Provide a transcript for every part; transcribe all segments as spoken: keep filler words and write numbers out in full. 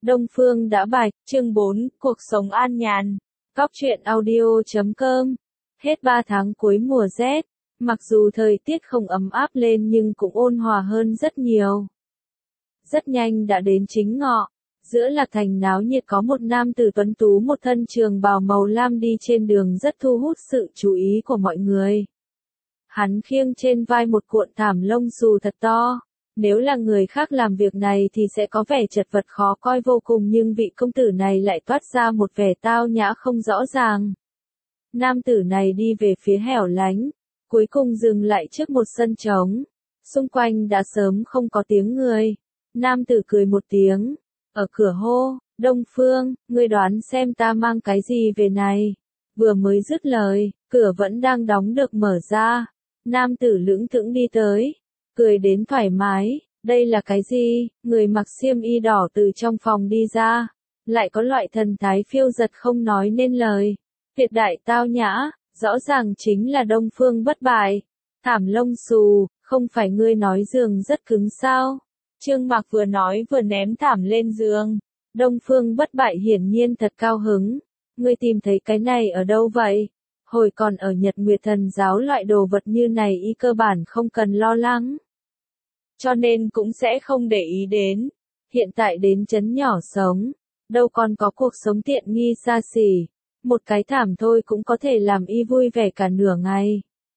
Đông Phương đã bạch, chương bốn, cuộc sống an nhàn. Cóc truyện audio chấm com. Hết ba tháng cuối mùa rét, mặc dù thời tiết không ấm áp lên nhưng cũng ôn hòa hơn rất nhiều. Rất nhanh đã đến chính ngọ, giữa Lạc Thành náo nhiệt có một nam tử tuấn tú một thân trường bào màu lam đi trên đường rất thu hút sự chú ý của mọi người. Hắn khiêng trên vai một cuộn thảm lông xù thật to. Nếu là người khác làm việc này thì sẽ có vẻ chật vật khó coi vô cùng, nhưng vị công tử này lại toát ra một vẻ tao nhã không rõ ràng. Nam tử này đi về phía hẻo lánh, cuối cùng dừng lại trước một sân trống. Xung quanh đã sớm không có tiếng người. Nam tử cười một tiếng, ở cửa hô, Đông Phương, ngươi đoán xem ta mang cái gì về này. Vừa mới dứt lời, cửa vẫn đang đóng được mở ra. Nam tử lững thững đi tới, cười đến thoải mái, đây là cái gì? Người mặc xiêm y đỏ từ trong phòng đi ra, lại có loại thần thái phiêu dật không nói nên lời. Tuyệt đại tao nhã, rõ ràng chính là Đông Phương Bất Bại. Thảm lông xù, không phải ngươi nói giường rất cứng sao? Trương Mạc vừa nói vừa ném thảm lên giường. Đông Phương Bất Bại hiển nhiên thật cao hứng. Ngươi tìm thấy cái này ở đâu vậy? Hồi còn ở Nhật Nguyệt Thần giáo loại đồ vật như này y cơ bản không cần lo lắng. Cho nên cũng sẽ không để ý đến. Hiện tại đến trấn nhỏ sống, đâu còn có cuộc sống tiện nghi xa xỉ. Một cái thảm thôi cũng có thể làm y vui vẻ cả nửa ngày.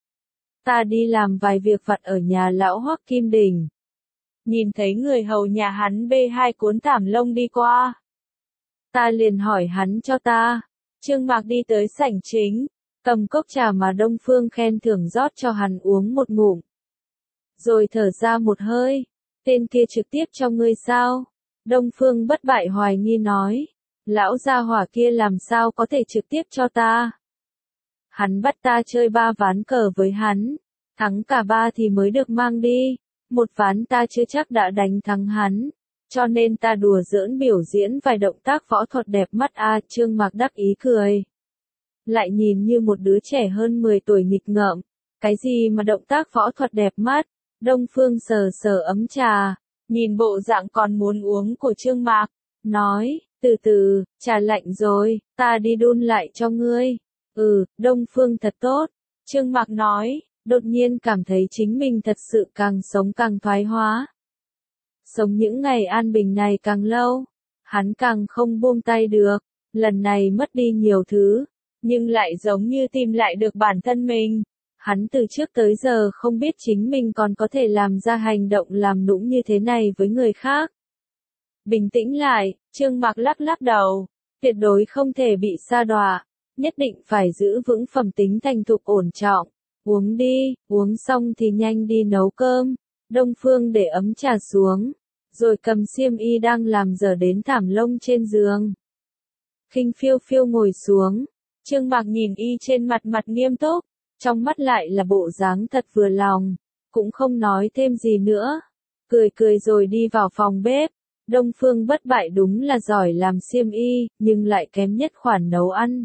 Ta đi làm vài việc vặt ở nhà lão Hoắc Kim Đình. Nhìn thấy người hầu nhà hắn bê hai cuốn thảm lông đi qua. Ta liền hỏi hắn cho ta. Trương Mạc đi tới sảnh chính, cầm cốc trà mà Đông Phương khen thưởng rót cho hắn uống một ngụm. Rồi thở ra một hơi, tên kia trực tiếp cho ngươi sao? Đông Phương Bất Bại hoài nghi nói, lão gia hỏa kia làm sao có thể trực tiếp cho ta? Hắn bắt ta chơi ba ván cờ với hắn, thắng cả ba thì mới được mang đi, một ván ta chưa chắc đã đánh thắng hắn, cho nên ta đùa giỡn biểu diễn vài động tác võ thuật đẹp mắt a. À, Trương Mạc đắc ý cười. Lại nhìn như một đứa trẻ hơn mười tuổi nghịch ngợm, cái gì mà động tác võ thuật đẹp mắt? Đông Phương sờ sờ ấm trà, nhìn bộ dạng còn muốn uống của Trương Mạc, nói, từ từ, trà lạnh rồi, ta đi đun lại cho ngươi. Ừ, Đông Phương thật tốt. Trương Mạc nói, đột nhiên cảm thấy chính mình thật sự càng sống càng thoái hóa. Sống những ngày an bình này càng lâu, hắn càng không buông tay được, lần này mất đi nhiều thứ, nhưng lại giống như tìm lại được bản thân mình. Hắn từ trước tới giờ không biết chính mình còn có thể làm ra hành động làm nũng như thế này với người khác. Bình tĩnh lại, Trương Mạc lắc lắc đầu, tuyệt đối không thể bị sa đọa, nhất định phải giữ vững phẩm tính thành thục ổn trọng. Uống đi, uống xong thì nhanh đi nấu cơm. Đông Phương để ấm trà xuống, rồi cầm xiêm y đang làm dở đến thảm lông trên giường. Khinh phiêu phiêu ngồi xuống, Trương Mạc nhìn y trên mặt mặt nghiêm túc, trong mắt lại là bộ dáng thật vừa lòng, cũng không nói thêm gì nữa, cười cười rồi đi vào phòng bếp. Đông Phương Bất Bại đúng là giỏi làm xiêm y, nhưng lại kém nhất khoản nấu ăn.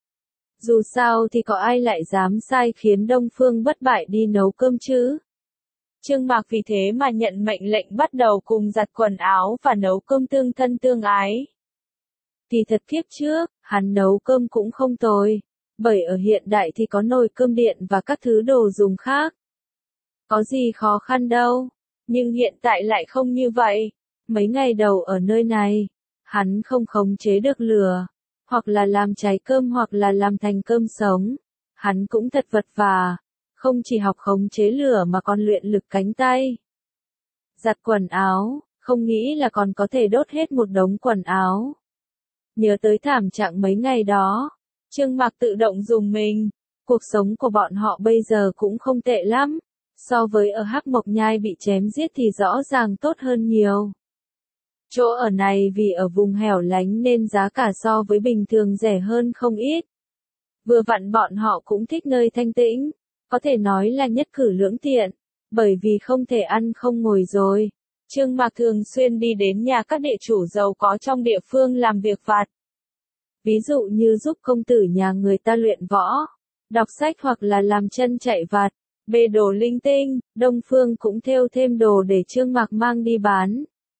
Dù sao thì có ai lại dám sai khiến Đông Phương Bất Bại đi nấu cơm chứ? Trương Mạc vì thế mà nhận mệnh lệnh bắt đầu cùng giặt quần áo và nấu cơm tương thân tương ái. Thì thật kiếp trước, hắn nấu cơm cũng không tồi. Bởi ở hiện đại thì có nồi cơm điện và các thứ đồ dùng khác. Có gì khó khăn đâu. Nhưng hiện tại lại không như vậy. Mấy ngày đầu ở nơi này, hắn không khống chế được lửa. Hoặc là làm cháy cơm hoặc là làm thành cơm sống. Hắn cũng thật vật vả. Không chỉ học khống chế lửa mà còn luyện lực cánh tay. Giặt quần áo, không nghĩ là còn có thể đốt hết một đống quần áo. Nhớ tới thảm trạng mấy ngày đó. Trương Mạc tự động dùng mình, cuộc sống của bọn họ bây giờ cũng không tệ lắm, so với ở Hắc Mộc Nhai bị chém giết thì rõ ràng tốt hơn nhiều. Chỗ ở này vì ở vùng hẻo lánh nên giá cả so với bình thường rẻ hơn không ít. Vừa vặn bọn họ cũng thích nơi thanh tĩnh, có thể nói là nhất cử lưỡng tiện, bởi vì không thể ăn không ngồi rồi. Trương Mạc thường xuyên đi đến nhà các địa chủ giàu có trong địa phương làm việc vặt. Ví dụ như giúp công tử nhà người ta luyện võ, đọc sách hoặc là làm chân chạy vặt, bê đồ linh tinh. Đông Phương cũng thêu thêm đồ để Trương Mạc mang đi bán.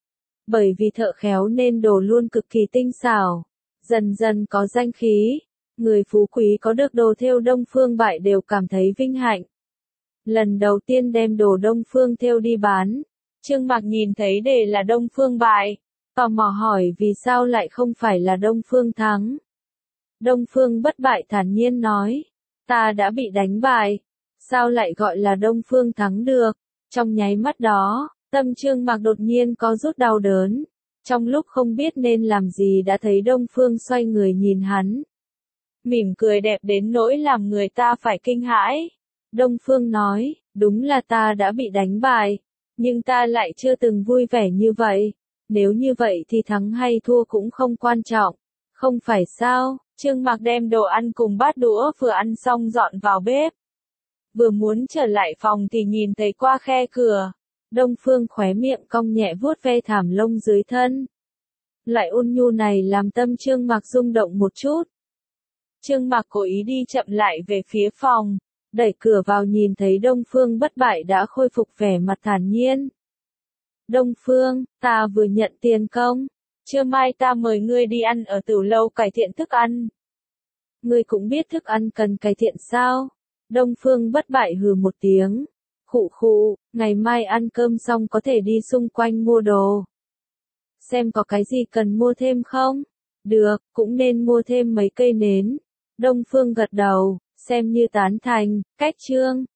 Bởi vì thợ khéo nên đồ luôn cực kỳ tinh xảo, dần dần có danh khí. Người phú quý có được đồ thêu Đông Phương Bại đều cảm thấy vinh hạnh. Lần đầu tiên đem đồ Đông Phương thêu đi bán, Trương Mạc nhìn thấy đề là Đông Phương Bại, tò mò hỏi vì sao lại không phải là Đông Phương Thắng. Đông Phương Bất Bại thản nhiên nói, ta đã bị đánh bại, sao lại gọi là Đông Phương Thắng được? Trong nháy mắt đó, tâm Trương Mạc đột nhiên có rút đau đớn, trong lúc không biết nên làm gì đã thấy Đông Phương xoay người nhìn hắn. Mỉm cười đẹp đến nỗi làm người ta phải kinh hãi. Đông Phương nói, đúng là ta đã bị đánh bại, nhưng ta lại chưa từng vui vẻ như vậy. Nếu như vậy thì thắng hay thua cũng không quan trọng, không phải sao? Trương Mạc đem đồ ăn cùng bát đũa vừa ăn xong dọn vào bếp. Vừa muốn trở lại phòng thì nhìn thấy qua khe cửa, Đông Phương khóe miệng cong nhẹ vuốt ve thảm lông dưới thân. Loại ôn nhu này làm tâm Trương Mạc rung động một chút. Trương Mạc cố ý đi chậm lại về phía phòng, đẩy cửa vào nhìn thấy Đông Phương Bất Bại đã khôi phục vẻ mặt thản nhiên. Đông Phương, ta vừa nhận tiền công, trưa mai ta mời ngươi đi ăn ở Tửu Lâu cải thiện thức ăn. Ngươi cũng biết thức ăn cần cải thiện sao? Đông Phương Bất Bại hừ một tiếng, khụ khụ, ngày mai ăn cơm xong có thể đi xung quanh mua đồ. Xem có cái gì cần mua thêm không? Được, cũng nên mua thêm mấy cây nến. Đông Phương gật đầu, xem như tán thành, cách chương.